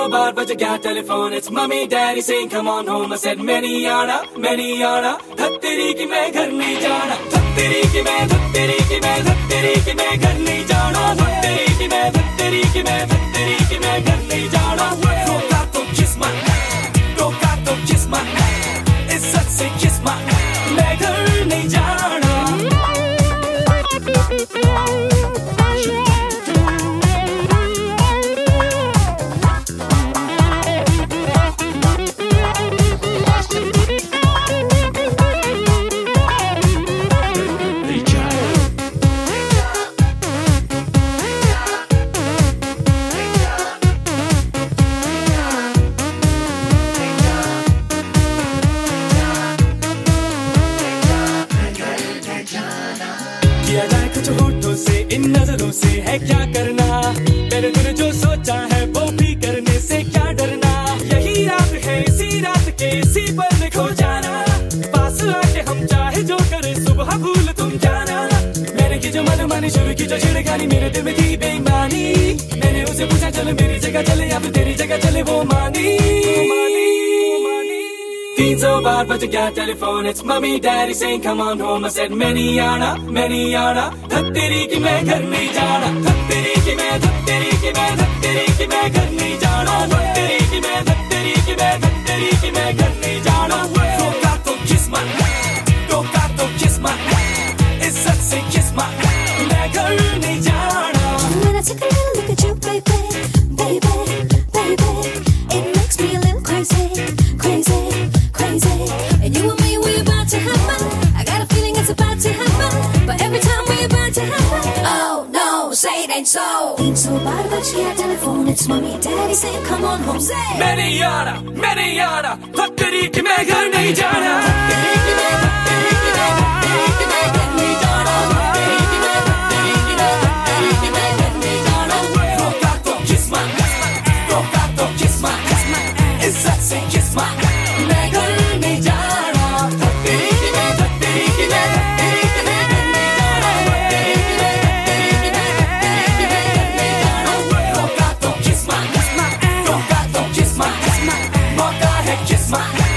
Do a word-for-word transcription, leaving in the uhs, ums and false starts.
बार बज गया telephone, it's mummy daddy saying come on home. I said मैं नहीं आना, मैं नहीं आना, धत्तेरी की मैं घर नहीं जाना, धत्तेरी की मैं, धत्तेरी की मैं, धत्तेरी की मैं घर नहीं जाना, धत्तेरी की मैं, धत्तेरी की मैं, धत्तेरी की मैं घर नहीं जाना. रोका तो kiss my, रोका तो kiss my, इज्जत से kiss my, मैं घर नहीं जाना. किया जाए कुछ होठों से, इन नजरों से है क्या करना, मैंने तूने जो सोचा है वो भी करने से क्या डरना. यही रात है, इसी रात के इसी पल में खो जाना, पास आके हम चाहे जो करे सुबह भूल तुम जाना. मैंने की जो मन मानी शुरू की जो छिड़कानी, मेरे दिल में थी बेईमानी, मैंने उसे पूछा चलो मेरी जगह चले या फिर तेरी जगह चले, वो मानी. तीन सौ बार बज गया telephone, it's mummy daddy saying come on home. I said मैं नहीं आना, मैं नहीं आना, धत्तेरी की मैं घर नहीं जाना, धत्तेरी की मैं, धत्तेरी की मैं, धत्तेरी की मैं घर नहीं जाना, धत्तेरी की मैं, धत्तेरी की मैं, धत्तेरी की मैं घर नहीं जाना. रोका तो kiss my, रोका तो kiss my, इज्जत से kiss my, मैं घर नहीं जाना. When I take a little look at you, baby, baby, baby, it makes me a little crazy, crazy, crazy. And you and me, we're about to happen. I got a feeling it's about to happen. But every time we're about to happen, oh no, say it ain't so. Ain't so bad, but she had telephone. It's mommy, daddy saying come on home. Say मैं नहीं आना, मैं नहीं आना, धत्तेरी की मैं घर नहीं जाना, धत्तेरी की मैं, धत्तेरी की मैं, धत्तेरी की मैं घर नहीं जाना, धत्तेरी की मैं, धत्तेरी की मैं, धत्तेरी की मैं घर नहीं जाना. रोका तो kiss my, रोका तो kiss my, इज्जत से kiss my, मैं घर नहीं जाना, धत्तेरी की मैं, धत्तेरी की मैं, धत्तेरी की मैं घर नहीं जाना, धत्तेरी की मैं, धत्तेरी की मैं, धत्तेरी की मैं घर नहीं जाना. रोका तो kiss my, रोका तो kiss my, मौका है kiss my.